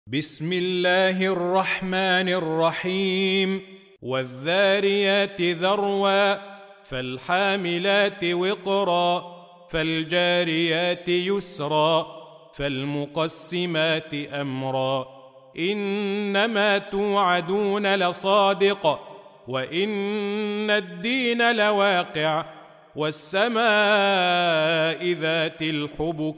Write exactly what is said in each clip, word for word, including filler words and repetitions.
بسم الله الرحمن الرحيم والذاريات ذروا فالحاملات وقرا فالجاريات يسرا فالمقسمات أمرا إنما توعدون لصادق وإن الدين لواقع والسماء ذات الحبك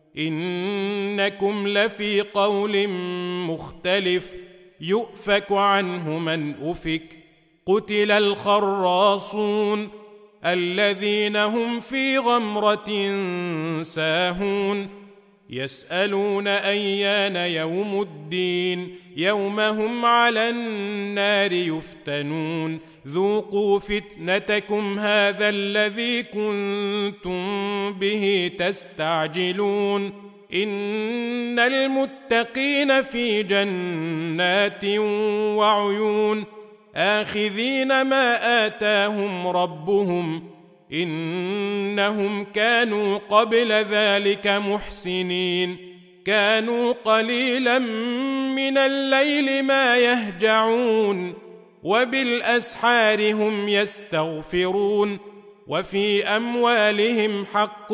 إنكم لفي قول مختلف يؤفك عنه من أفك قتل الخراصون الذين هم في غمرة ساهون يسألون أيان يوم الدين يوم هم على النار يفتنون ذوقوا فتنتكم هذا الذي كنتم به تستعجلون إن المتقين في جنات وعيون آخذين ما آتاهم ربهم إنهم كانوا قبل ذلك محسنين كانوا قليلا من الليل ما يهجعون وبالأسحار هم يستغفرون وفي أموالهم حق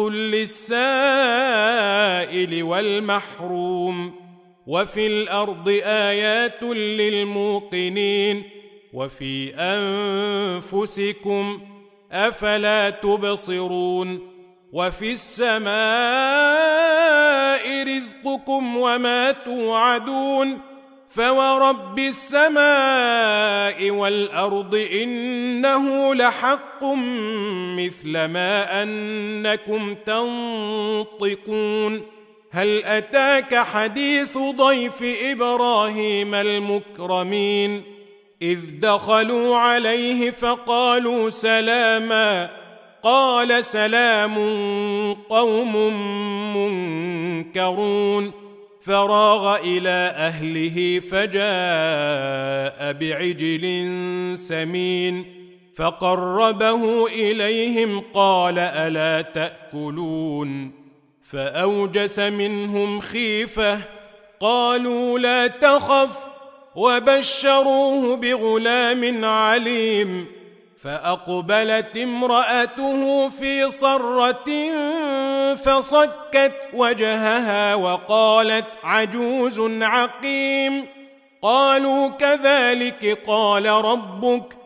للسائل والمحروم وفي الأرض آيات للموقنين وفي أنفسكم أفلا تبصرون وفي السماء رزقكم وما توعدون فورب السماء والأرض إنه لحق مثل ما أنكم تنطقون هل أتاك حديث ضيف إبراهيم المكرمين إذ دخلوا عليه فقالوا سلاما قال سلام قوم منكرون فراغ إلى أهله فجاء بعجل سمين فقربه إليهم قال ألا تأكلون فأوجس منهم خيفة قالوا لا تخف وبشروه بغلام عليم فأقبلت امرأته في صرة فصكت وجهها وقالت عجوز عقيم قالوا كذلك قال ربك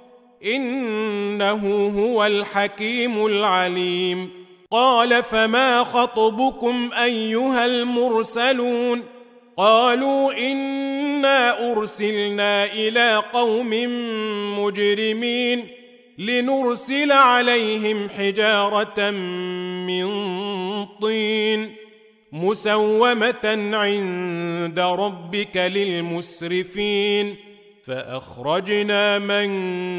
إنه هو الحكيم العليم قال فما خطبكم أيها المرسلون قالوا إنا أرسلنا إلى قوم مجرمين لنرسل عليهم حجارة من طين مسومة عند ربك للمسرفين فأخرجنا من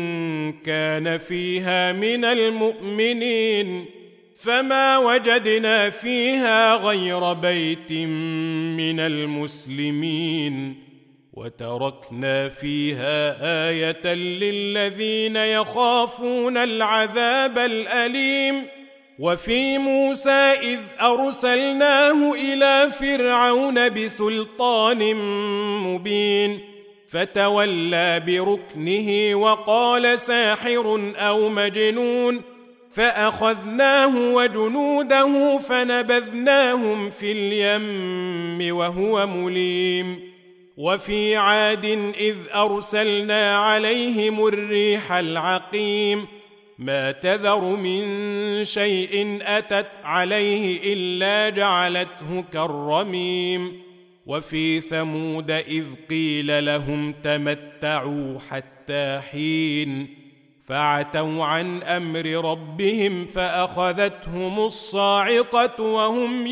كان فيها من المؤمنين فما وجدنا فيها غير بيت من المسلمين وتركنا فيها آية للذين يخافون العذاب الأليم وفي موسى إذ أرسلناه إلى فرعون بسلطان مبين فتولى بركنه وقال ساحر أو مجنون فأخذناه وجنوده فنبذناهم في اليم وهو مليم وفي عاد إذ أرسلنا عليهم الريح العقيم ما تذر من شيء أتت عليه إلا جعلته كالرميم وفي ثمود إذ قيل لهم تمتعوا حتى حين فعتوا عن أمر ربهم فأخذتهم الصاعقة وهم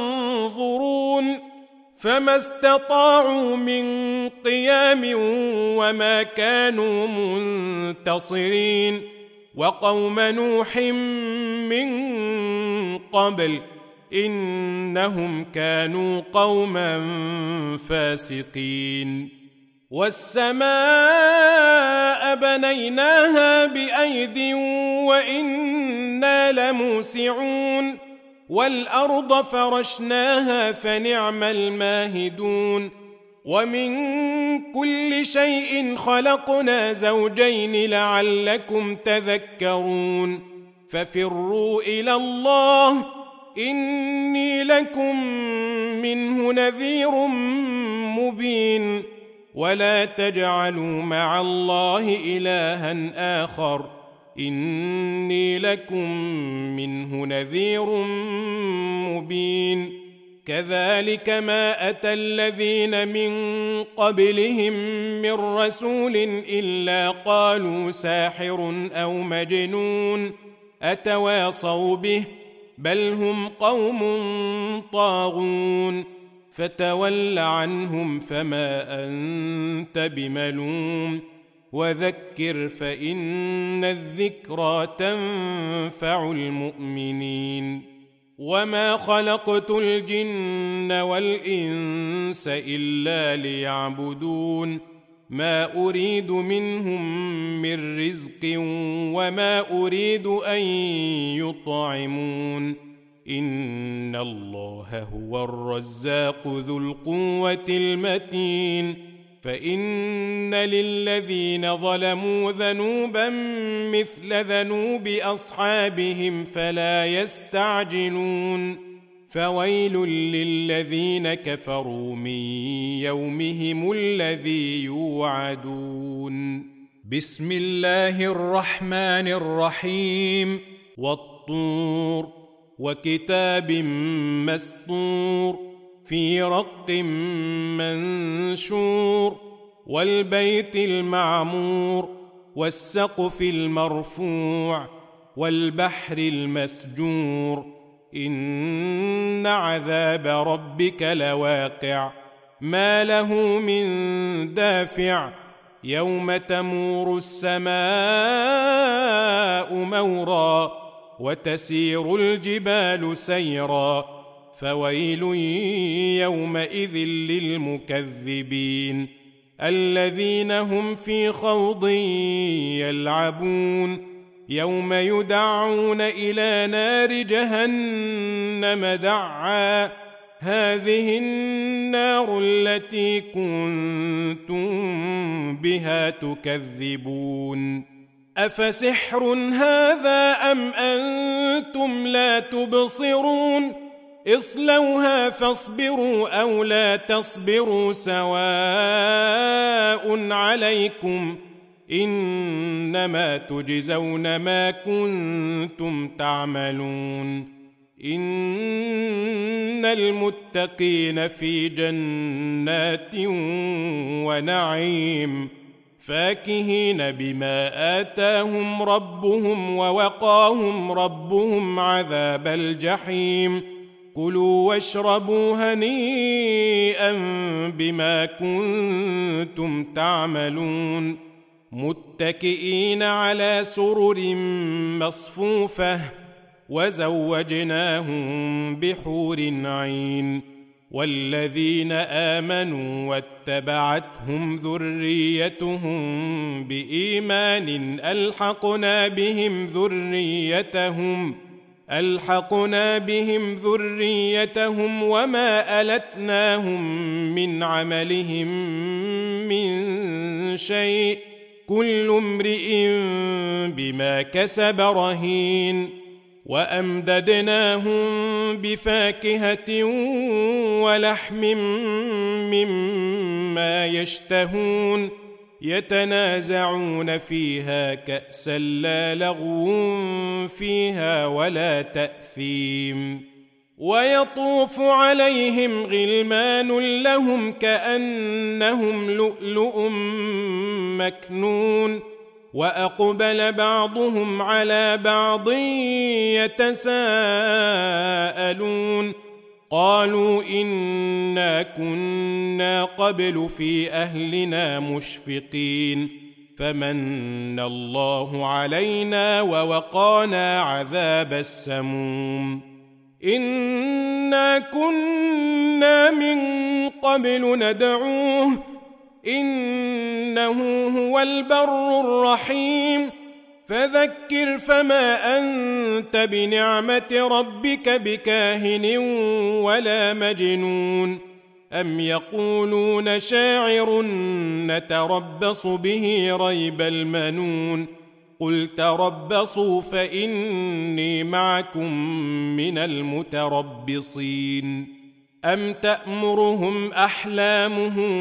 ينظرون فما استطاعوا من قيام وما كانوا منتصرين وقوم نوح من قبل إنهم كانوا قوما فاسقين والسماء بنيناها بأيد وإنا لموسعون والأرض فرشناها فنعم الماهدون ومن كل شيء خلقنا زوجين لعلكم تذكرون ففروا إلى الله إني لكم منه نذير مبين ولا تجعلوا مع الله إلها آخر إني لكم منه نذير مبين كذلك ما أتى الذين من قبلهم من رسول إلا قالوا ساحر أو مجنون أتواصوا به بل هم قوم طاغون فتول عنهم فما أنت بملوم وذكر فإن الذكرى تنفع المؤمنين وما خلقت الجن والإنس إلا ليعبدون ما أريد منهم من رزق وما أريد أن يطعمون إن الله هو الرزاق ذو القوة المتين فإن للذين ظلموا ذنوبا مثل ذنوب أصحابهم فلا يستعجلون فويل للذين كفروا من يومهم الذي يوعدون بسم الله الرحمن الرحيم والطور وكتاب مسطور في رق منشور والبيت المعمور والسقف المرفوع والبحر المسجور إن عذاب ربك لواقع ما له من دافع يوم تمور السماء مورا وتسير الجبال سيرا فويل يومئذ للمكذبين الذين هم في خوض يلعبون يوم يدعون إلى نار جهنم دعا هذه النار التي كنتم بها تكذبون أفسحر هذا أم أنتم لا تبصرون اصلوها فاصبروا أو لا تصبروا سواء عليكم إنما تجزون ما كنتم تعملون إن المتقين في جنات ونعيم فاكهين بما آتاهم ربهم ووقاهم ربهم عذاب الجحيم كلوا واشربوا هنيئا بما كنتم تعملون متكئين على سرر مصفوفة وزوجناهم بحور عين والذين آمنوا واتبعتهم ذريتهم بإيمان ألحقنا بهم ذريتهم ألحقنا بهم ذريتهم وما ألتناهم من عملهم من شيء كل امرئ بما كسب رهين وأمددناهم بفاكهة ولحم مما يشتهون يتنازعون فيها كأسا لا لغو فيها ولا تأثيم ويطوف عليهم غلمان لهم كأنهم لؤلؤ مكنون وأقبل بعضهم على بعض يتساءلون قالوا إنا كنا قبل في أهلنا مشفقين فمن الله علينا ووقانا عذاب السموم إنا كنا من قبل ندعوه إنه هو البر الرحيم فذكر فما أنت بنعمة ربك بكاهن ولا مجنون أم يقولون شاعر نتربص به ريب المنون قل تربصوا فإني معكم من المتربصين أم تأمرهم أحلامهم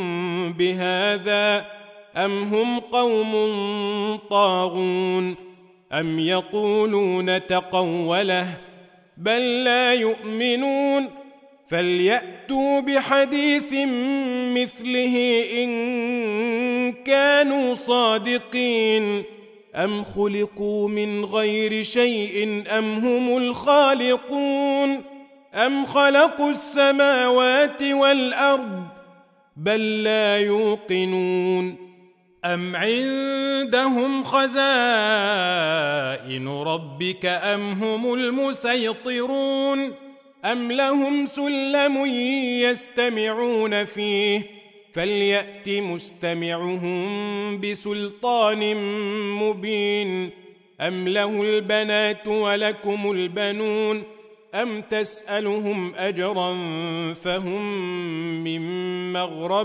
بهذا أم هم قوم طاغون أم يقولون تقوله بل لا يؤمنون فليأتوا بحديث مثله إن كانوا صادقين أم خلقوا من غير شيء أم هم الخالقون أم خلقوا السماوات والأرض بل لا يوقنون أم عندهم خزائن ربك أم هم المسيطرون أم لهم سلم يستمعون فيه فليأت مستمعهم بسلطان مبين أم له البنات ولكم البنون أم تسألهم أجرا فهم من مغرم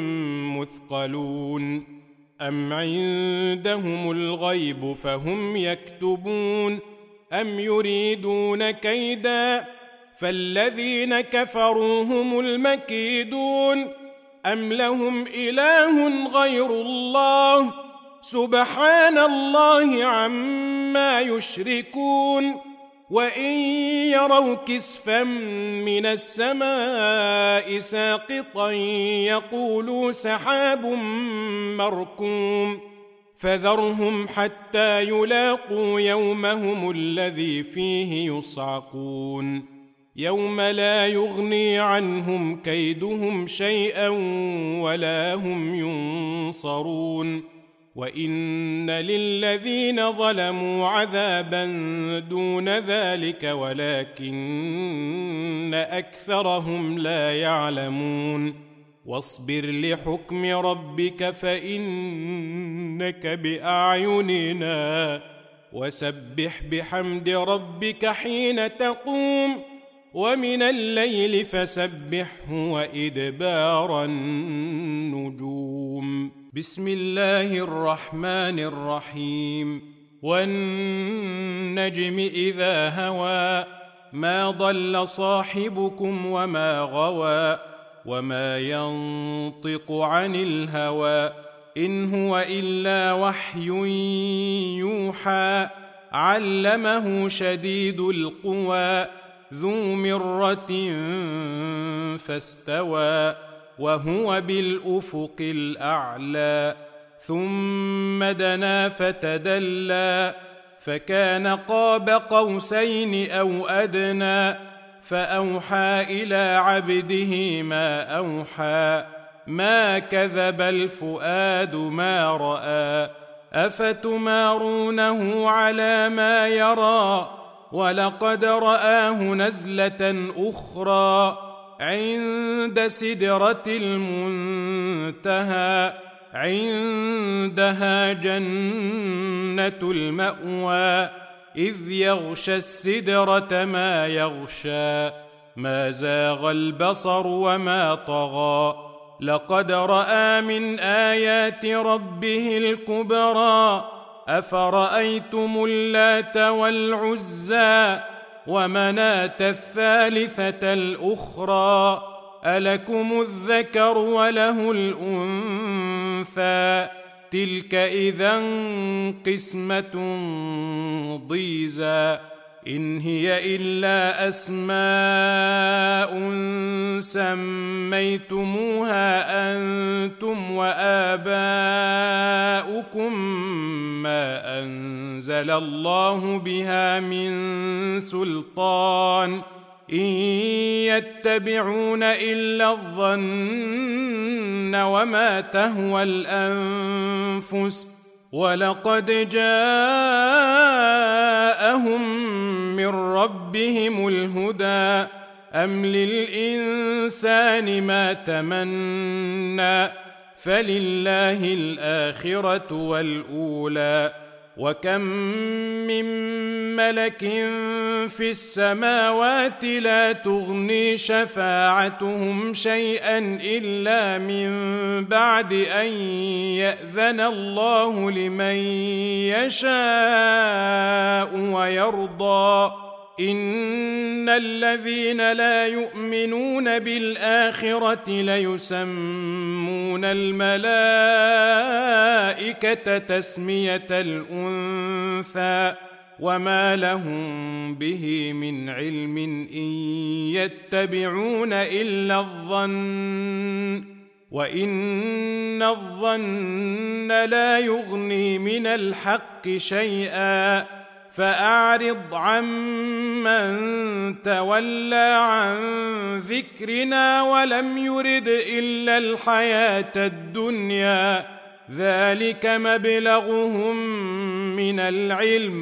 مثقلون أم عندهم الغيب فهم يكتبون أم يريدون كيدا فالذين كفروا هم المكيدون أم لهم إله غير الله سبحان الله عما يشركون وإن يروا كسفا من السماء ساقطا يقولوا سحاب مركوم فذرهم حتى يلاقوا يومهم الذي فيه يصعقون يوم لا يغني عنهم كيدهم شيئا ولا هم ينصرون وإن للذين ظلموا عذابا دون ذلك ولكن أكثرهم لا يعلمون واصبر لحكم ربك فإنك بأعيننا وسبح بحمد ربك حين تقوم ومن الليل فسبحه وإدبار النجوم بسم الله الرحمن الرحيم والنجم إذا هوى ما ضل صاحبكم وما غوى وما ينطق عن الهوى إن هو إلا وحي يوحى علمه شديد القوى ذو مرة فاستوى وهو بالأفق الأعلى ثم دنا فتدلى فكان قاب قوسين أو أدنى فأوحى إلى عبده ما أوحى ما كذب الفؤاد ما رأى أفتمارونه على ما يرى ولقد رآه نزلة أخرى عند سدرة المنتهى عندها جنة المأوى إذ يغشى السدرة ما يغشى ما زاغ البصر وما طغى لقد رأى من آيات ربه الكبرى أفرأيتم اللات والعزى ومناة الثالثة الأخرى ألكم الذكر وله الأنثى تلك إذا قسمة ضيزى إن هي إلا أسماء سميتموها أنتم وآباؤكم ما أنزل الله بها من سلطان إن يتبعون إلا الظن وما تهوى الأنفس ولقد جاءهم من ربهم الهدى أم للإنسان ما تمنى فلله الآخرة والأولى وكم من ملك في السماوات لا تغني شفاعتهم شيئا إلا من بعد أن يأذن الله لمن يشاء ويرضى إن الذين لا يؤمنون بالآخرة ليسمون الملائكة تسمية الأنثى وما لهم به من علم إن يتبعون إلا الظن وإن الظن لا يغني من الحق شيئا فأعرض عمن تولى عن ذكرنا ولم يرد إلا الحياة الدنيا ذلك مبلغهم من العلم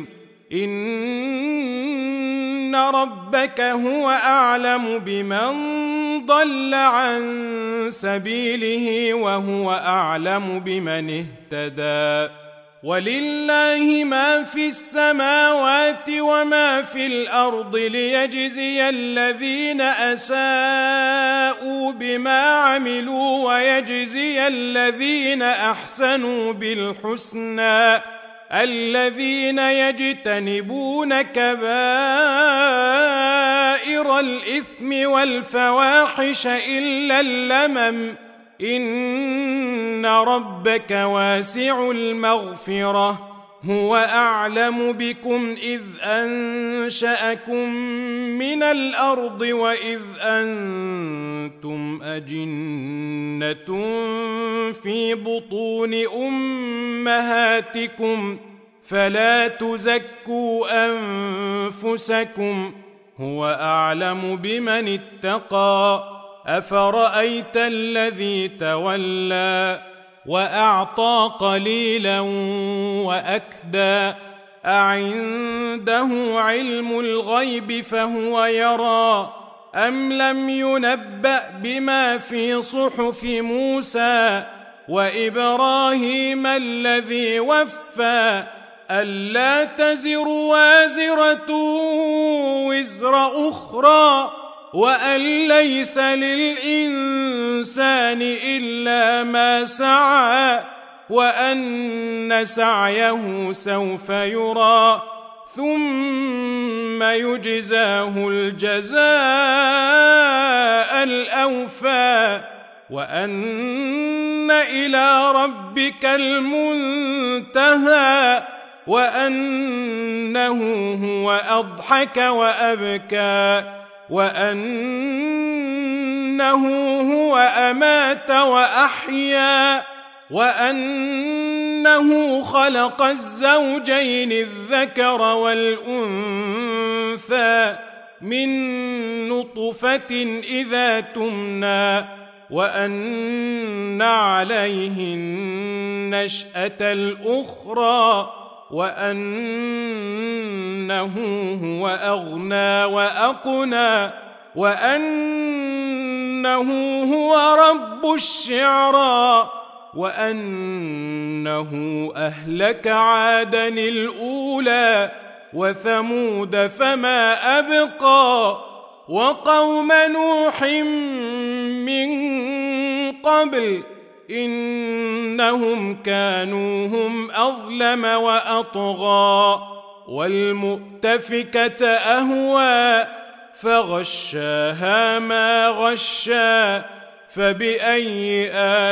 إن ربك هو أعلم بمن ضل عن سبيله وهو أعلم بمن اهتدى ولله ما في السماوات وما في الأرض ليجزي الذين أساءوا بما عملوا ويجزي الذين أحسنوا بالحسنى الذين يجتنبون كبائر الإثم والفواحش إلا اللمم إن ربك واسع المغفرة هو أعلم بكم إذ أنشأكم من الأرض وإذ أنتم أجنة في بطون أمهاتكم فلا تزكوا أنفسكم هو أعلم بمن اتقى أفرأيت الذي تولى وأعطى قليلا وأكدى أعنده علم الغيب فهو يرى أم لم ينبأ بما في صحف موسى وإبراهيم الذي وفى ألا تزر وازرة وزر أخرى وأن ليس للإنسان إلا ما سعى وأن سعيه سوف يرى ثم يجزاه الجزاء الأوفى وأن إلى ربك المنتهى وأنه هو أضحك وأبكى وأنه هو أمات وأحيا وأنه خلق الزوجين الذكر والأنثى من نطفة إذا تمنى وأن عليه النشأة الأخرى وأنه هو أغنى وأقنى وأنه هو رب الشعرى وأنه أهلك عادا الأولى وثمود فما أبقى وقوم نوح من قبل إنهم كانوا هم أظلم وأطغى والمؤتفكة أهوى فغشاها ما غشى فبأي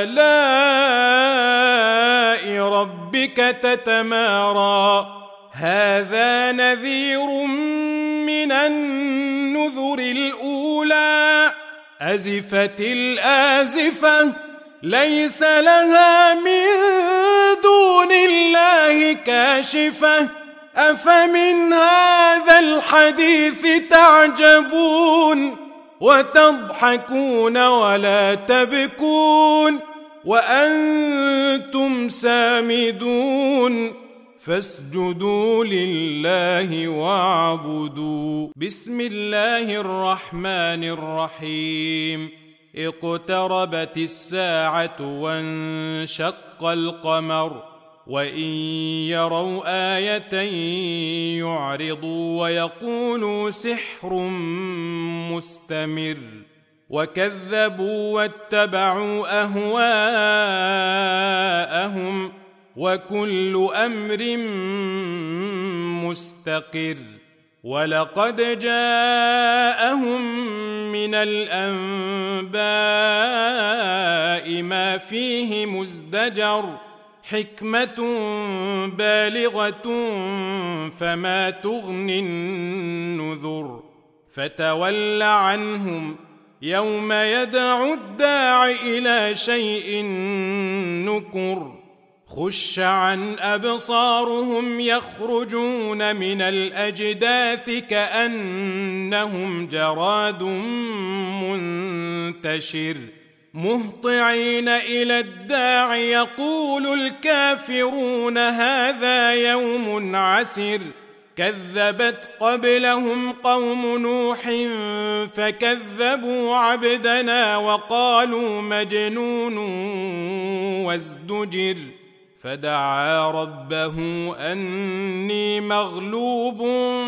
آلاء ربك تتمارى هذا نذير من النذر الأولى أزفت الآزفة ليس لها من دون الله كاشفة أفمن هذا الحديث تعجبون وتضحكون ولا تبكون وأنتم سامدون فاسجدوا لله واعبدوا بسم الله الرحمن الرحيم اقتربت الساعة وانشق القمر وإن يروا آية يعرضوا ويقولوا سحر مستمر وكذبوا واتبعوا أهواءهم وكل أمر مستقر ولقد جاءهم من الأنباء ما فيه مزدجر حكمة بالغة فما تغني النذر فتول عنهم يوم يدعو الداع إلى شيء نكر خش عن أبصارهم يخرجون من الأجداث كأنهم جراد منتشر مهطعين إلى الداع يقول الكافرون هذا يوم عسر كذبت قبلهم قوم نوح فكذبوا عبدنا وقالوا مجنون وازدجر فدعا ربه أني مغلوب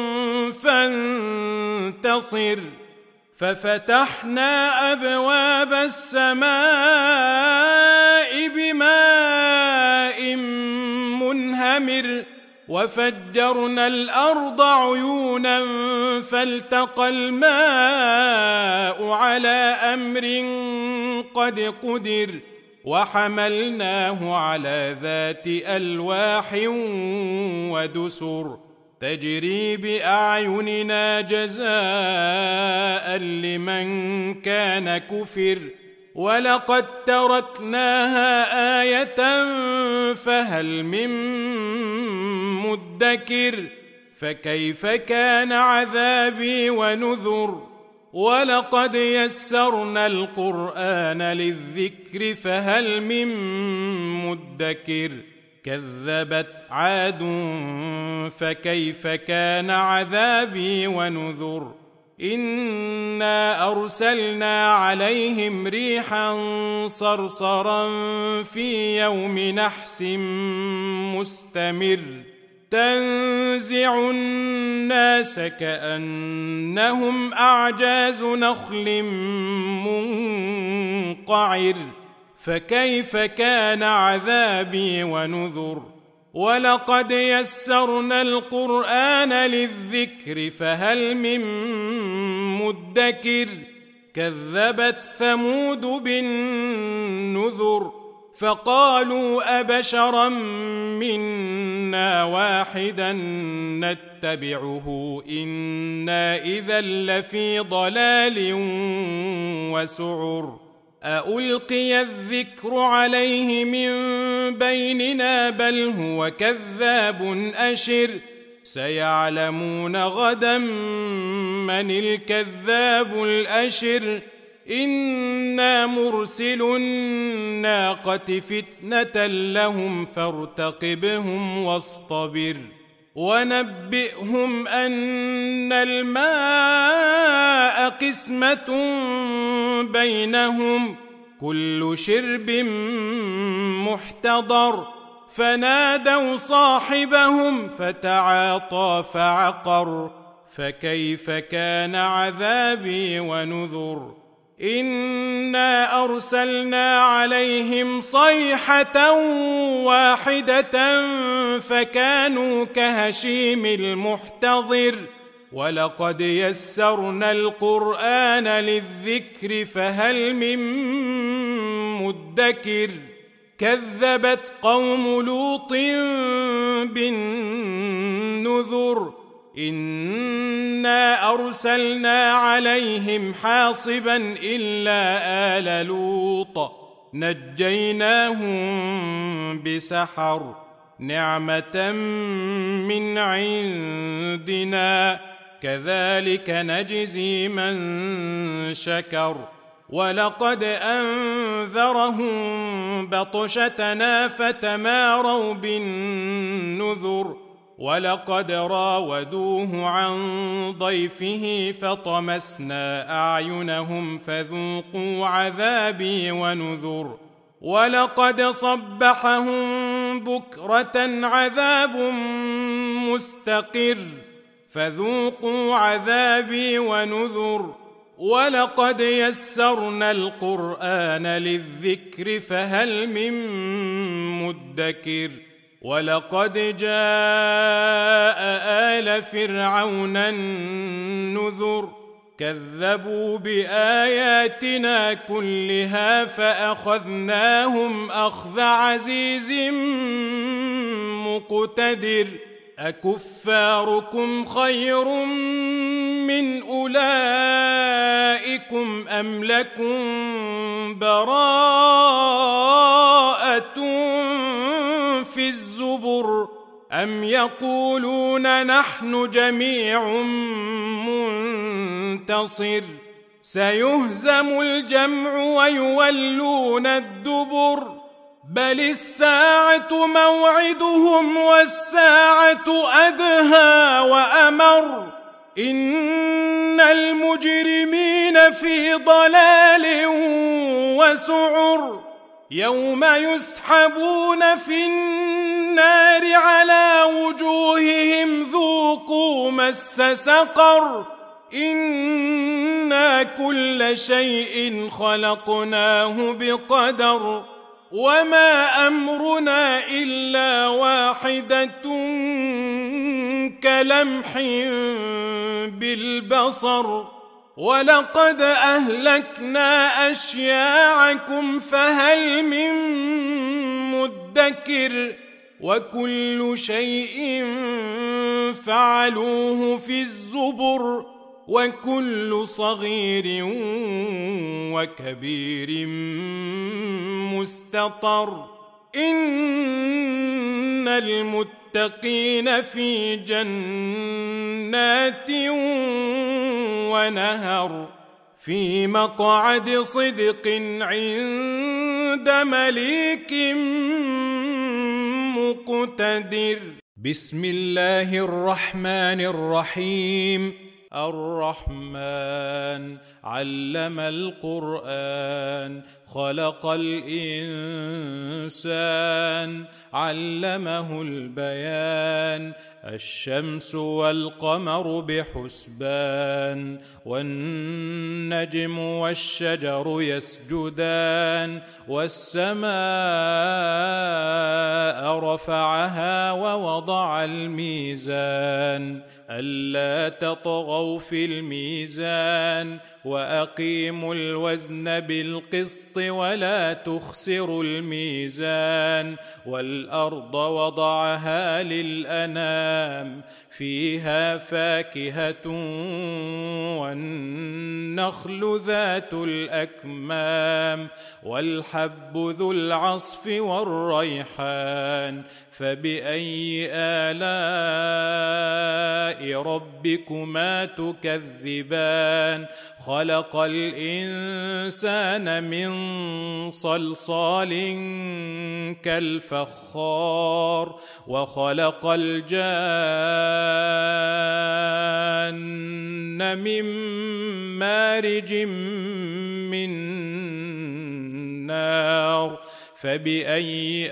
فانتصر ففتحنا أبواب السماء بماء منهمر وفجرنا الأرض عيونا فالتقى الماء على أمر قد قدر وحملناه على ذات ألواح ودسر تجري بأعيننا جزاء لمن كان كفر ولقد تركناها آية فهل من مدكر فكيف كان عذابي ونذر ولقد يسرنا القرآن للذكر فهل من مدكر كذبت عاد فكيف كان عذابي ونذر إنا أرسلنا عليهم ريحا صرصرا في يوم نحس مستمر تنزع الناس كأنهم أعجاز نخل منقعر فكيف كان عذابي ونذر ولقد يسرنا القرآن للذكر فهل من مدكر كذبت ثمود بالنذر فقالوا أبشرا منا واحدا نتبعه إنا إذا لفي ضلال وسعر أألقي الذكر عليه من بيننا بل هو كذاب أشر سيعلمون غدا من الكذاب الأشر إنا مرسل الناقة فتنة لهم فارتقبهم واصطبر ونبئهم أن الماء قسمة بينهم كل شرب محتضر فنادوا صاحبهم فتعاطى فعقر فكيف كان عذابي ونذر إنا أرسلنا عليهم صيحة واحدة فكانوا كهشيم المحتضر ولقد يسرنا القرآن للذكر فهل من مدكر كذبت قوم لوط بالنذر إنا أرسلنا عليهم حاصبا إلا آل لوط نجيناهم بسحر نعمة من عندنا كذلك نجزي من شكر ولقد أنذرهم بطشتنا فتماروا بالنذر ولقد راودوه عن ضيفه فطمسنا أعينهم فذوقوا عذابي ونذر ولقد صبحهم بكرة عذاب مستقر فذوقوا عذابي ونذر ولقد يسرنا القرآن للذكر فهل من مدكر ولقد جاء آل فرعون النذر كذبوا بآياتنا كلها فأخذناهم أخذ عزيز مقتدر أكفاركم خير من أولئكم أم لكم براءة في الزبر أم يقولون نحن جميع منتصر سيهزم الجمع ويولون الدبر بل الساعة موعدهم والساعة أدهى وأمر إن المجرمين في ضلال وسعر يوم يسحبون في النار على وجوههم ذوقوا مس سقر إنا كل شيء خلقناه بقدر وما أمرنا إلا واحدة كلمح بالبصر ولقد أهلكنا أشياعكم فهل من مدكر وكل شيء فعلوه في الزبر وكل صغير وكبير مستطر إن المتقين في جنات ونهر في مقعد صدق عند مليك مقتدر بسم الله الرحمن الرحيم الرحمن علم القرآن خلق الإنسان علمه البيان الشمس والقمر بحسبان والنجم والشجر يسجدان والسماء رفعها ووضع الميزان ألا تطغوا في الميزان وأقيموا الوزن بالقسط ولا تخسروا الميزان والأرض وضعها للأنام فيها فاكهة والنخل ذات الأكمام والحب ذو العصف والريحان فبأي آلاء ربكما تكذبان خلق الإنسان من صلصال كالفخار وخلق الجان من مارج من نار فبأي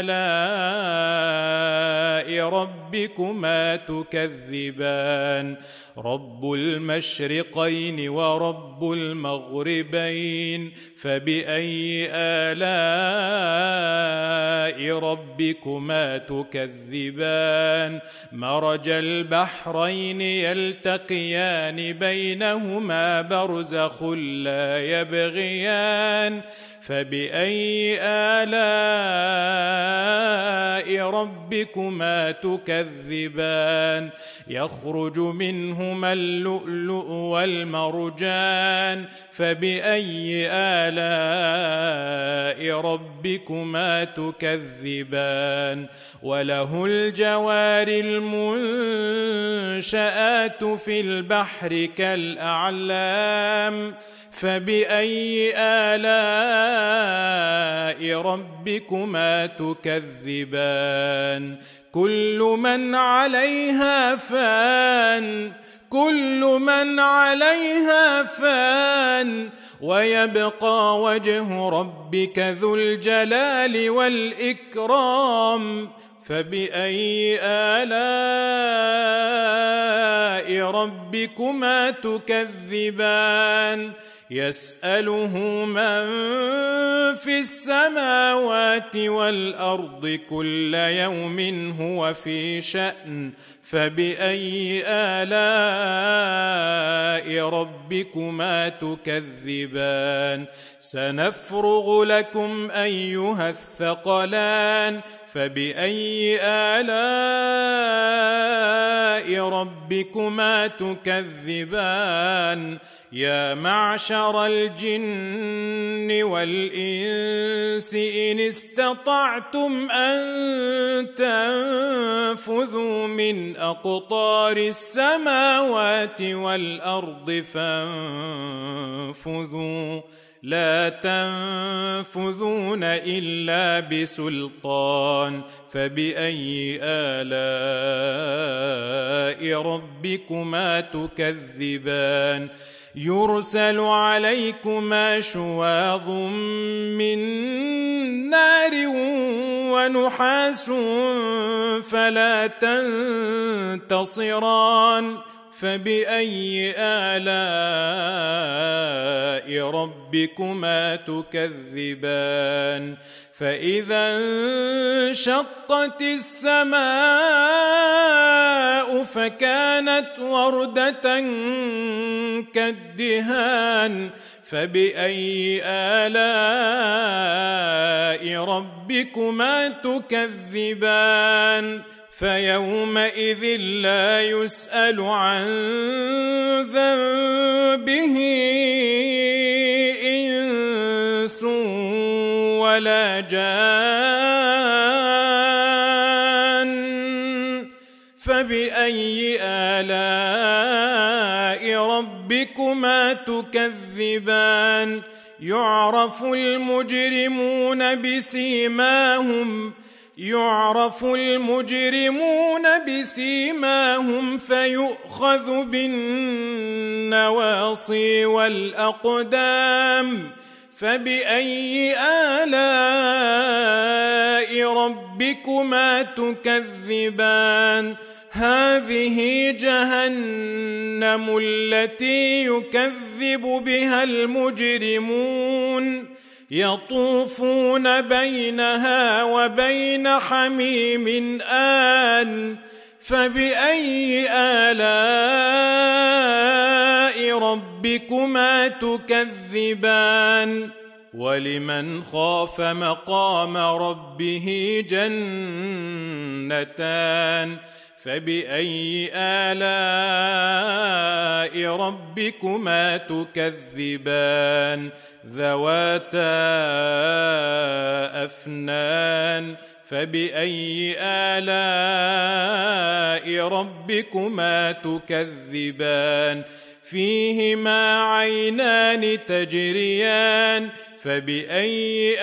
آلاء ربكما تكذبان رب المشرقين ورب المغربين فبأي آلاء ربكما تكذبان مرج البحرين يلتقيان بينهما برزخ لا يبغيان فبأي آلاء ربكما تكذبان يخرج منهما اللؤلؤ والمرجان فبأي آلاء ربكما تكذبان وله الجوار المنشآت في البحر كالأعلام فبأي آلاء ربكما تكذبان كل من عليها فان كل من عليها فان ويبقى وجه ربك ذو الجلال والإكرام فبأي آلاء ربكما تكذبان يسأله من في السماوات والأرض كل يوم هو في شأن فبأي آلاء ربكما تكذبان سنفرغ لكم أيها الثقلان فبأي آلاء ربكما تكذبان يا معشر الجن والإنس إن استطعتم أن تنفذوا من أقطار السماوات والأرض فانفذوا لا تنفذون إلا بسلطان فبأي آلاء ربكما تكذبان يرسل عليكما شواظ من نار ونحاس فلا تنتصران فبأي آلاء ربكما تكذبان فإذا انشقت السماء فكانت وردة كالدهان فبأي آلاء ربكما تكذبان فيومئذ لا يسأل عن ذنبه إنس ولا جان فبأي آلاء ربكما تكذبان يعرف المجرمون بسيماهم يعرف المجرمون بسيماهم فيؤخذ بالنواصي والأقدام فبأي آلاء ربكما تكذبان هذه جهنم التي يكذب بها المجرمون يطوفون بينها وبين حميم آن فبأي آلاء ربكما تكذبان ولمن خاف مقام ربه جنتان فبأي آلاء ربكما تكذبان ذواتا أفنان فبأي آلاء ربكما تكذبان فيهما عينان تجريان فبأي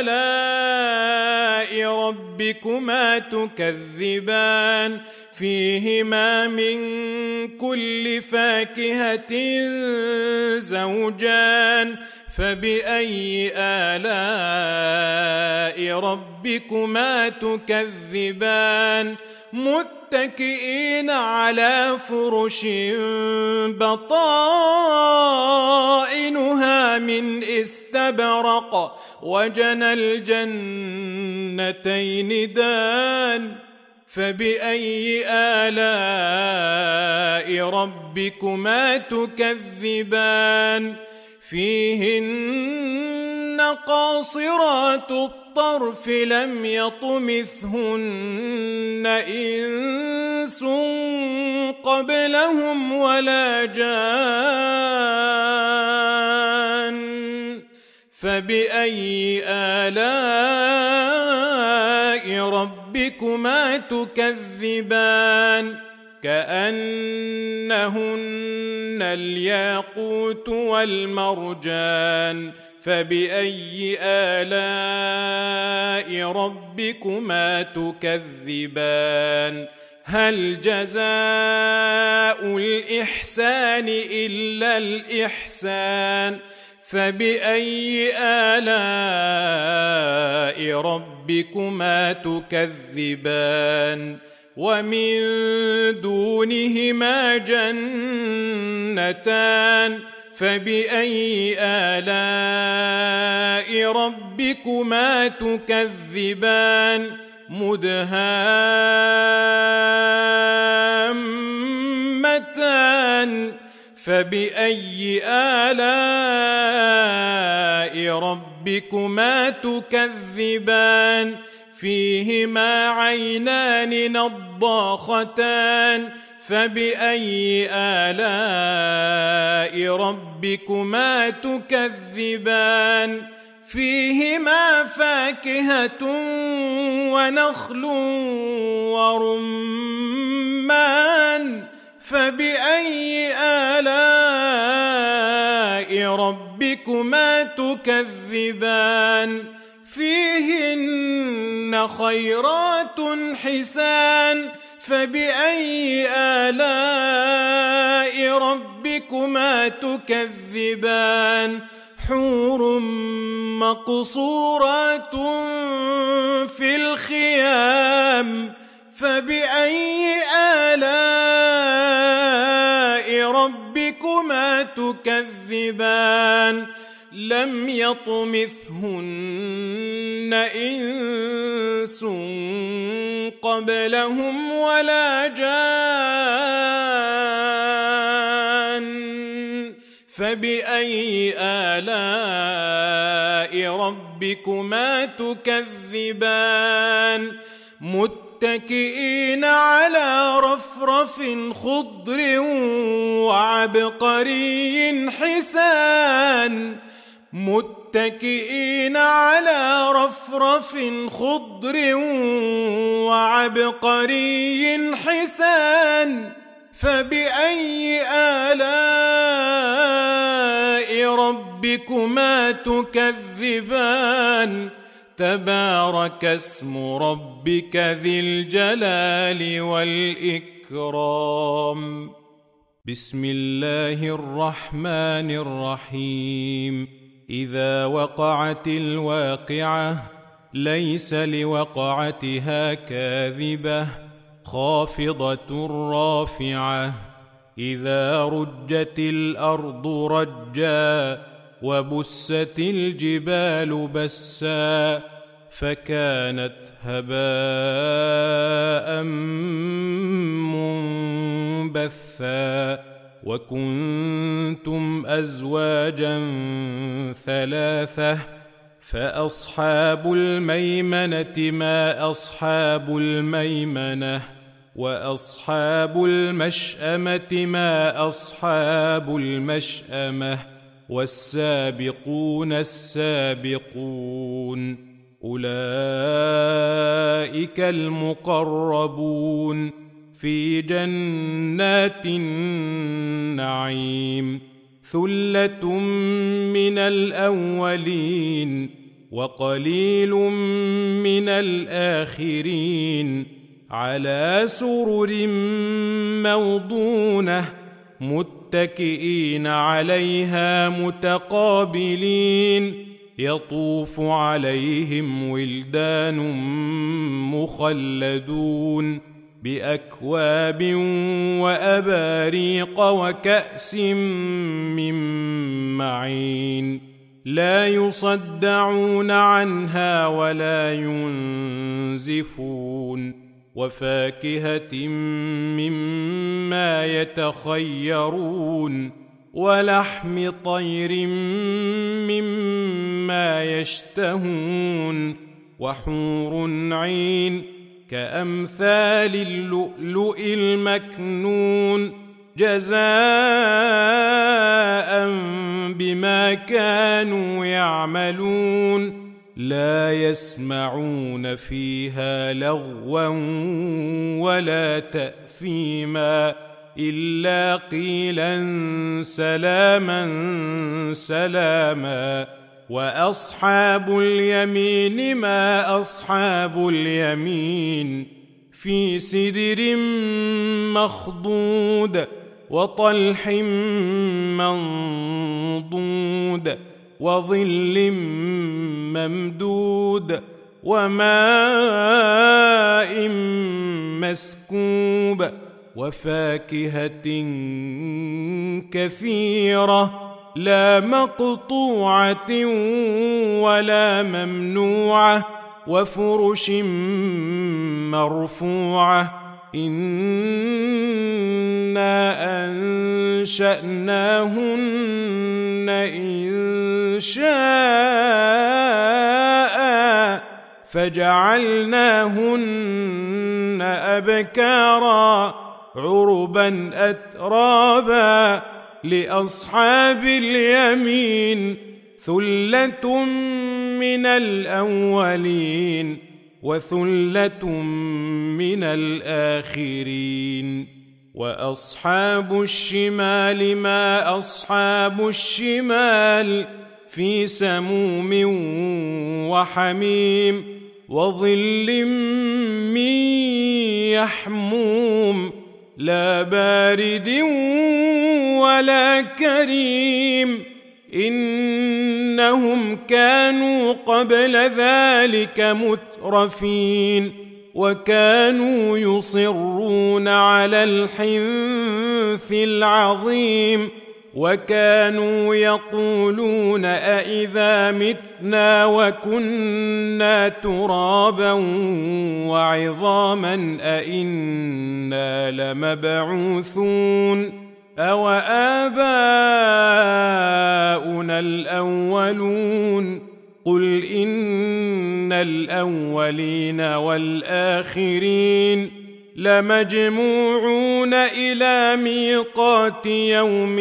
آلاء ربكما تكذبان فيهما من كل فاكهة زوجان فبأي آلاء ربكما تكذبان متكئين على فرش بطائنها من استبرق وجنى الجنتين دان فبأي آلاء ربكما تكذبان فيهن قاصرات الطرف لم يطمثهن إنس قبلهم ولا جان فبأي آلاء ربكما تكذبان كأنهن الياقوت والمرجان فبأي آلاء ربكما تكذبان هل جزاء الإحسان إلا الإحسان فبأي آلاء ربكما تكذبان ومن دونهما جنتان فبأي آلاء ربكما تكذبان مدهامتان فبأي آلاء ربكما تكذبان فيهما عينان نضاختان فبأي آلاء ربكما تكذبان فيهما فاكهة ونخل ورمان فبأي آلاء ربكما تكذبان فيهن خيرات حسان فبأي آلاء ربكما تكذبان حور مقصورات في الخيام فبأي آلاء ربكما تكذبان لم يطمثهن إنس قبلهم ولا جان فبأي آلاء ربكما تكذبان متكئين على رفرف خضر وعبقري حسان متكئين على رفرف خضر وعبقري حسان فبأي آلاء ربكما تكذبان تبارك اسم ربك ذي الجلال والإكرام بسم الله الرحمن الرحيم إذا وقعت الواقعة ليس لوقعتها كاذبة خافضة رافعة إذا رجت الأرض رجا وبست الجبال بسا فكانت هباء منبثا وكنتم أزواجا ثلاثة فأصحاب الميمنة ما أصحاب الميمنة وأصحاب المشأمة ما أصحاب المشأمة والسابقون السابقون أولئك المقربون في جنات النعيم ثلة من الأولين وقليل من الآخرين على سرر موضونة متكئين عليها متقابلين يطوف عليهم ولدان مخلدون بأكواب وأباريق وكأس من معين لا يصدعون عنها ولا ينزفون وفاكهة مما يتخيرون ولحم طير مما يشتهون وحور عين كأمثال اللؤلؤ المكنون جزاء بما كانوا يعملون لا يسمعون فيها لغوا ولا تأثيما إلا قيلا سلاما سلاما وأصحاب اليمين ما أصحاب اليمين في سدر مخضود وطلح منضود وظل ممدود وماء مسكوب وفاكهة كثيرة لا مقطوعة ولا ممنوعة وفرش مرفوعة إنا أنشأناهن إن شاء فجعلناهن أبكارا عربا أترابا لأصحاب اليمين ثلة من الأولين وثلة من الآخرين وأصحاب الشمال ما أصحاب الشمال في سموم وحميم وظل من يحموم لا بارد ولا كريم إنهم كانوا قبل ذلك مترفين وكانوا يصرون على الحنث العظيم وكانوا يقولون أإذا متنا وكنا ترابا وعظاما أإنا لمبعوثون أو آباؤنا الأولون قل إن الأولين والآخرين لمجموعون إلى ميقات يوم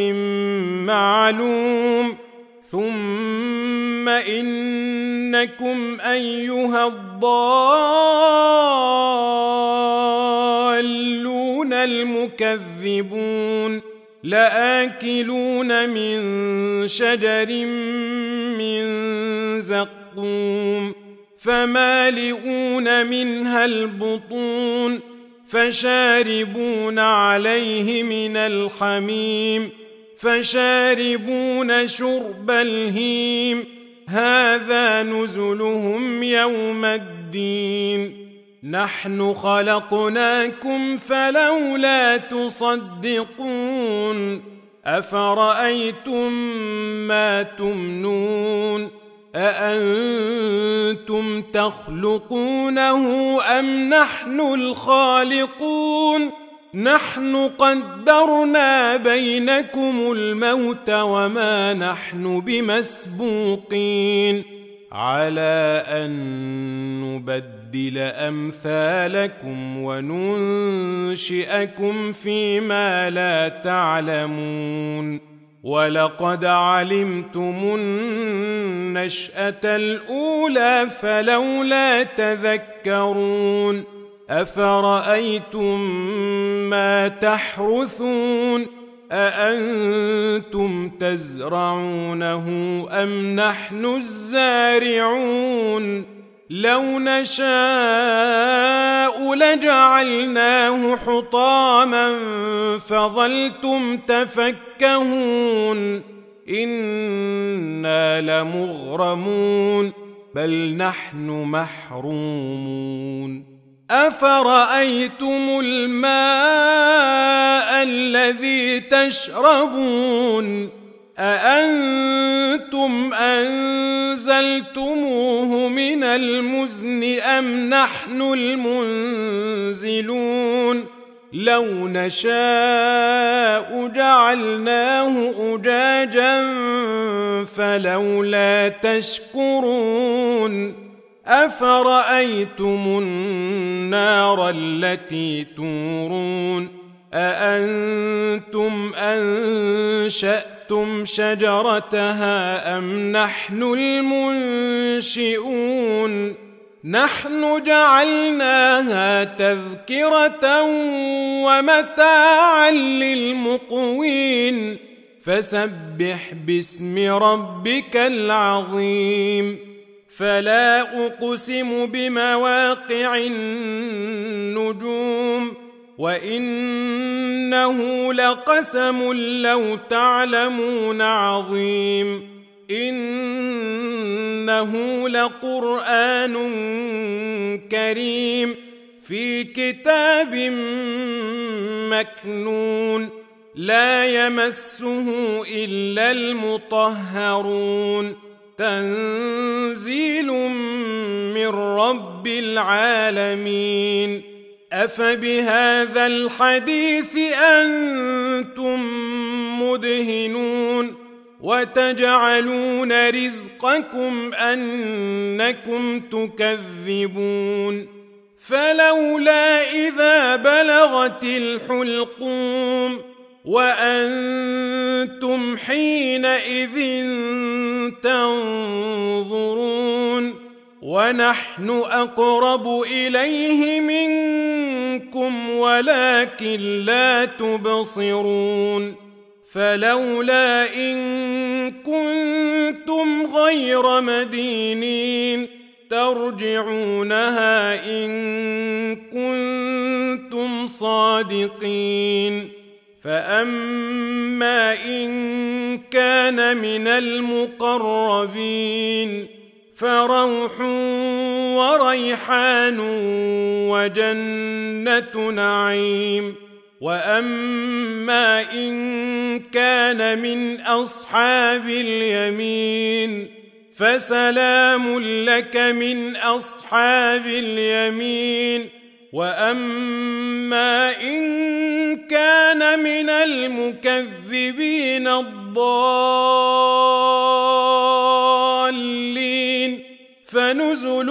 معلوم ثم إنكم أيها الضالون المكذبون لآكلون من شجر من زقوم فمالئون منها البطون فشاربون عليه من الحميم فشاربون شرب الهيم هذا نزلهم يوم الدين نحن خلقناكم فلولا تصدقون أفرأيتم ما تمنون أأنتم تخلقونه أم نحن الخالقون نحن قدرنا بينكم الموت وما نحن بمسبوقين على أن نبدل أمثالكم وننشئكم فيما لا تعلمون ولقد علمتم النشأة الأولى فلولا تذكرون أفرأيتم ما تحرثون أأنتم تزرعونه أم نحن الزارعون لو نشاء لجعلناه حطاما فظلتم تفكهون إنا لمغرمون بل نحن محرومون أفرأيتم الماء الذي تشربون أأنتم أنزلتموه من المزن أم نحن المنزلون لو نشاء جعلناه أجاجا فلولا تشكرون أفرأيتم النار التي تورون أأنتم أنشأتم شجرتها أم نحن المنشئون نحن جعلناها تذكرة ومتاعا للمقوين فسبح باسم ربك العظيم فلا أقسم بمواقع النجوم وإنه لقسم لو تعلمون عظيم إنه لقرآن كريم في كتاب مكنون لا يمسه إلا المطهرون تنزيل من رب العالمين أفبهذا الحديث أنتم مدهنون وتجعلون رزقكم أنكم تكذبون فلولا إذا بلغت الحلقوم وأنتم حينئذ تنظرون ونحن أقرب إليه منكم ولكن لا تبصرون فلولا إن كنتم غير مدينين ترجعونها إن كنتم صادقين فأما إن كان من المقربين فروح وريحان وجنة نعيم وأما إن كان من أصحاب اليمين فسلام لك من أصحاب اليمين وأما إن كان من المكذبين الضالين فنزل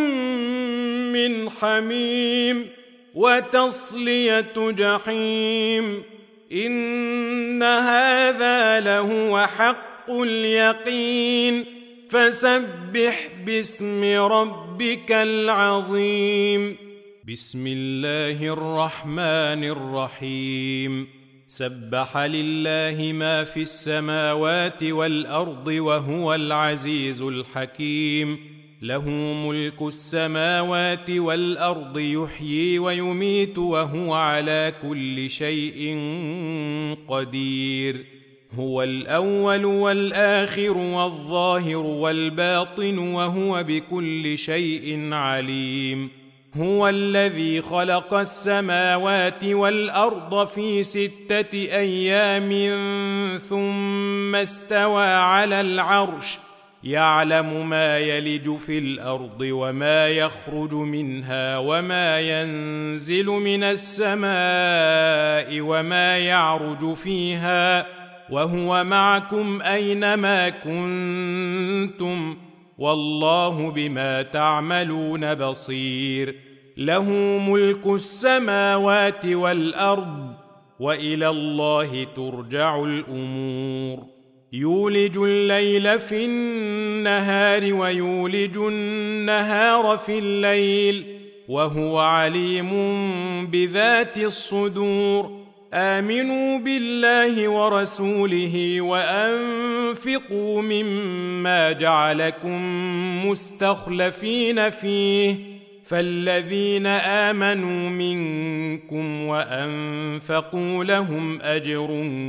من حميم وتصلية جحيم إن هذا لهو حق اليقين فسبح باسم ربك العظيم بسم الله الرحمن الرحيم سبح لله ما في السماوات والأرض وهو العزيز الحكيم له ملك السماوات والأرض يحيي ويميت وهو على كل شيء قدير هو الأول والآخر والظاهر والباطن وهو بكل شيء عليم هو الذي خلق السماوات والأرض في ستة أيام ثم استوى على العرش يعلم ما يلج في الأرض وما يخرج منها وما ينزل من السماء وما يعرج فيها وهو معكم أينما كنتم والله بما تعملون بصير له ملك السماوات والأرض وإلى الله ترجع الأمور يولج الليل في النهار ويولج النهار في الليل وهو عليم بذات الصدور آمنوا بالله ورسوله وأنفقوا مما جعلكم مستخلفين فيه فالذين آمنوا منكم وأنفقوا لهم أجر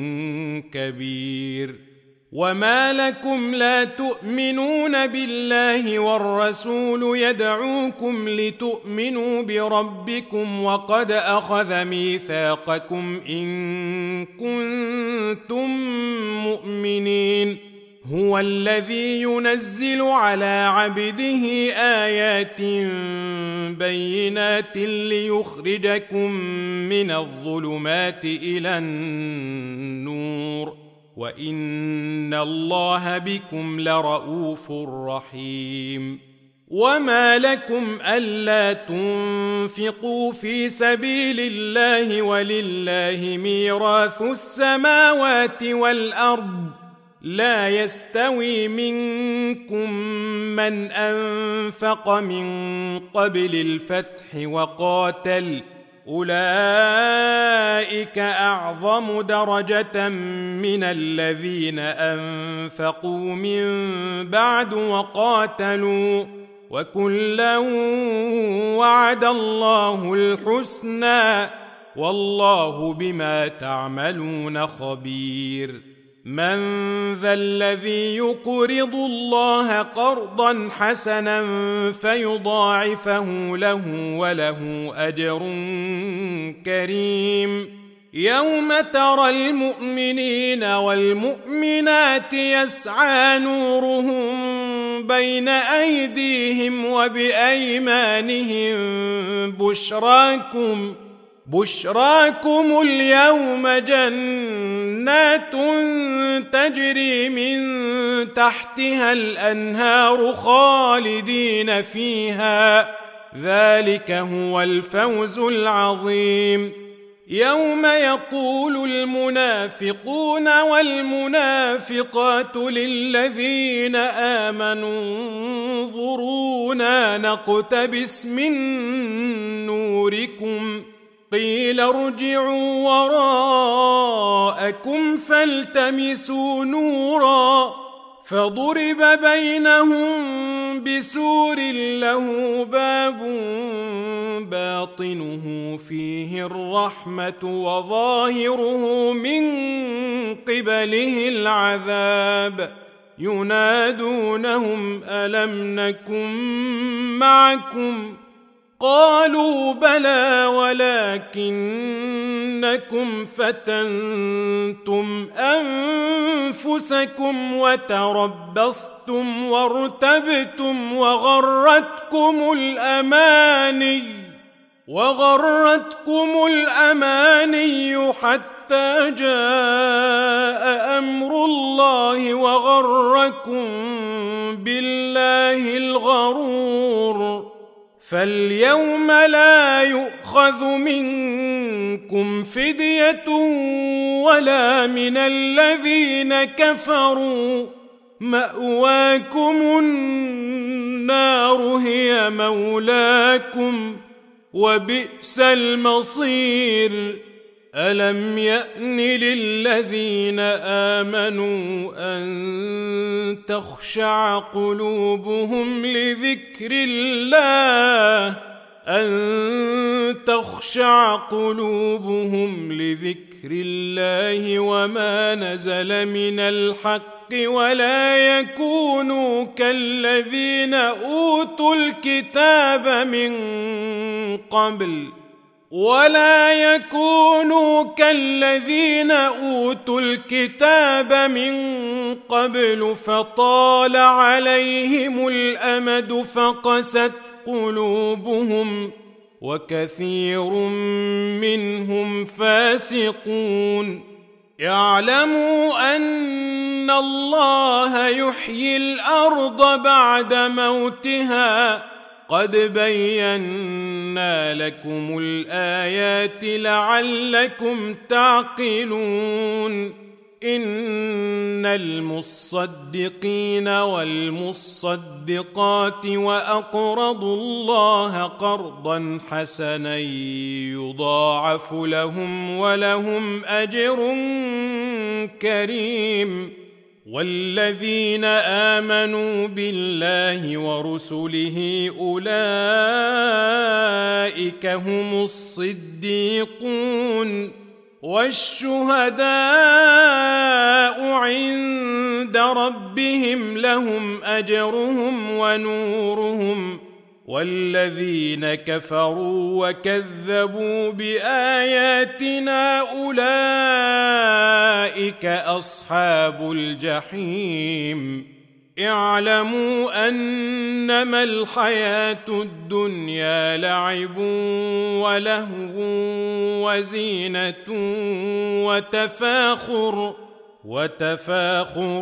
كبير وما لكم لا تؤمنون بالله والرسول يدعوكم لتؤمنوا بربكم وقد أخذ ميثاقكم إن كنتم مؤمنين هو الذي ينزل على عبده آيات بينات ليخرجكم من الظلمات إلى النور وإن الله بكم لرؤوف رحيم وما لكم ألا تنفقوا في سبيل الله ولله ميراث السماوات والأرض لا يستوي منكم من أنفق من قبل الفتح وقاتل أولئك أعظم درجة من الذين أنفقوا من بعد وقاتلوا وكلا وعد الله الحسنى والله بما تعملون خبير من ذا الذي يقرض الله قرضا حسنا فيضاعفه له وله أجر كريم. يوم ترى المؤمنين والمؤمنات يسعى نورهم بين أيديهم وبأيمانهم بشراكم بشراكم اليوم جنات تجري من تحتها الأنهار خالدين فيها، ذلك هو الفوز العظيم. يوم يقول المنافقون والمنافقات للذين آمنوا انظرونا نقتبس من نوركم قيل ارجعوا وراءكم فالتمسوا نورا فضرب بينهم بسور له باب باطنه فيه الرحمة وظاهره من قبله العذاب. ينادونهم ألم نكن معكم قالوا بلى ولكنكم فتنتم أنفسكم وتربصتم وارتبتم وغرتكم الأماني وغرتكم الأماني حتى جاء أمر الله وغركم بالله الغرور. فاليوم لا يؤخذ منكم فدية ولا من الذين كفروا، مأواكم النار هي مولاكم وبئس المصير. ألم يأن للذين آمنوا أن تخشع قلوبهم لذكر الله أن تخشع قلوبهم لذكر الله وما نزل من الحق ولا يكونوا كالذين أوتوا الكتاب من قبل ولا يكونوا كالذين أوتوا الكتاب من قبل فطال عليهم الأمد فقست قلوبهم وكثير منهم فاسقون. اعلموا أن الله يحيي الأرض بعد موتها قد بينا لكم الآيات لعلكم تعقلون. إن المصدقين والمصدقات وأقرضوا الله قرضا حسنا يضاعف لهم ولهم أجر كريم. والذين آمنوا بالله ورسله أولئك هم الصديقون والشهداء عند ربهم لهم أجرهم ونورهم. والذين كفروا وكذبوا بآياتنا أولئك أصحاب الجحيم. اعلموا أنما الحياة الدنيا لعب ولهو وزينة وتفاخر وتفاخر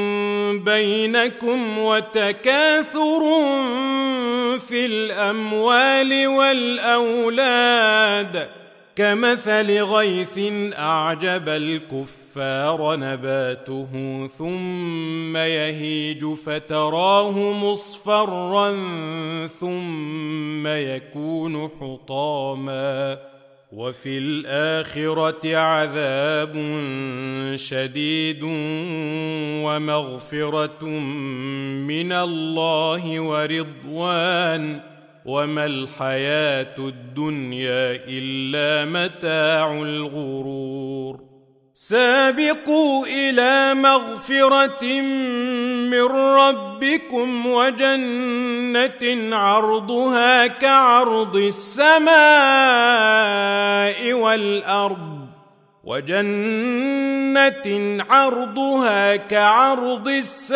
بينكم وتكاثر في الأموال والأولاد كمثل غيث أعجب الكفار نباته ثم يهيج فتراه مصفرا ثم يكون حطاما وفي الآخرة عذاب شديد ومغفرة من الله ورضوان وما الحياة الدنيا إلا متاع الغرور. سابقوا إلى مغفرة من ربكم وجنة عرضها كعرض السماء والأرض وجنة عرضها كعرض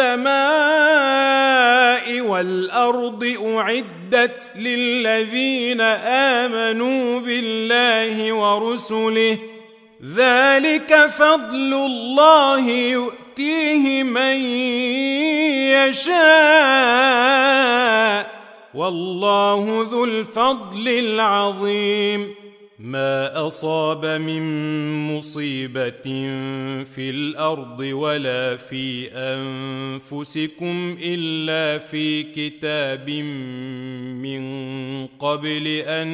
السماء والأرض أعدت للذين آمنوا بالله ورسله ذلك فضل الله يؤتيه من يشاء والله ذو الفضل العظيم. ما أصاب من مصيبة في الأرض ولا في أنفسكم إلا في كتاب من قبل أن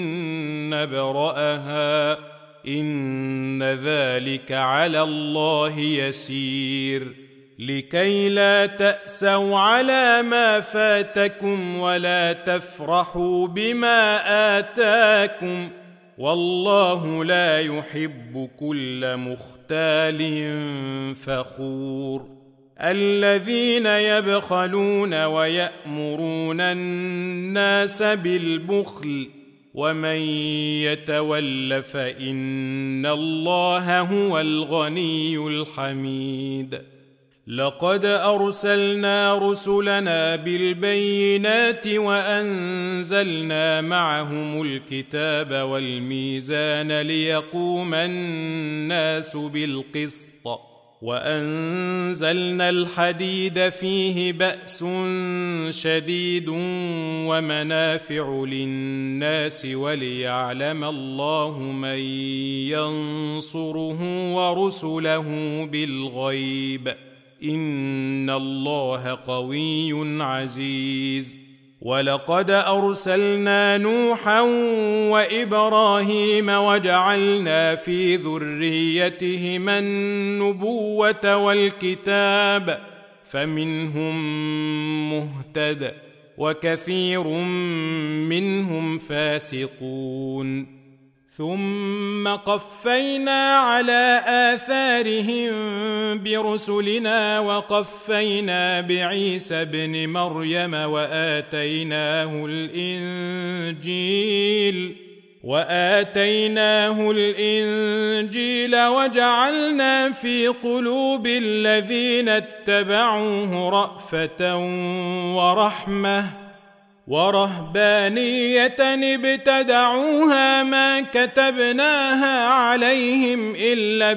نبرأها إن ذلك على الله يسير. لكي لا تأسوا على ما فاتكم ولا تفرحوا بما آتاكم والله لا يحب كل مختال فخور. الذين يبخلون ويأمرون الناس بالبخل ومن يتول فإن الله هو الغني الحميد. لقد أرسلنا رسلنا بالبينات وأنزلنا معهم الكتاب والميزان ليقوم الناس بالقسط وأنزلنا الحديد فيه بأس شديد ومنافع للناس وليعلم الله من ينصره ورسله بالغيب إن الله قوي عزيز. ولقد أرسلنا نوحا وإبراهيم وجعلنا في ذريتهما النبوة والكتاب فمنهم مهتد وكثير منهم فاسقون. ثم قفينا على آثارهم برسلنا وقفينا بعيسى ابن مريم وآتيناه الإنجيل وآتيناه الإنجيل وجعلنا في قلوب الذين اتبعوه رأفة ورحمة ورهبانية ابتدعوها ما كتبناها عليهم إلا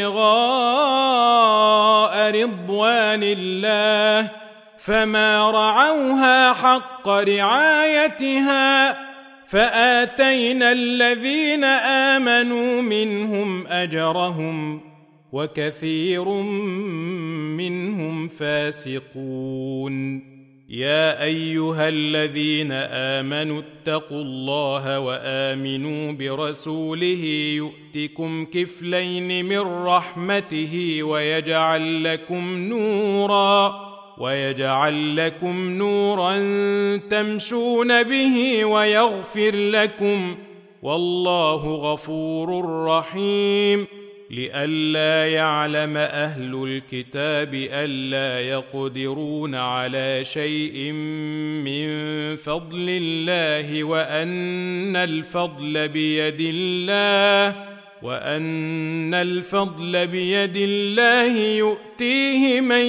ابتغاء رضوان الله فما رعوها حق رعايتها فآتينا الذين آمنوا منهم أجرهم وكثير منهم فاسقون. يا أيها الذين آمنوا اتقوا الله وآمنوا برسوله يؤتكم كفلين من رحمته ويجعل لكم نورا ويجعل لكم نورا تمشون به ويغفر لكم والله غفور رحيم. لئلا يعلم أهل الكتاب ألا يقدرون على شيء من فضل الله وأن الفضل بيد الله وأن الفضل بيد الله يؤتيه من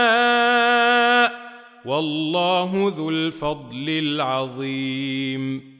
يشاء والله ذو الفضل العظيم.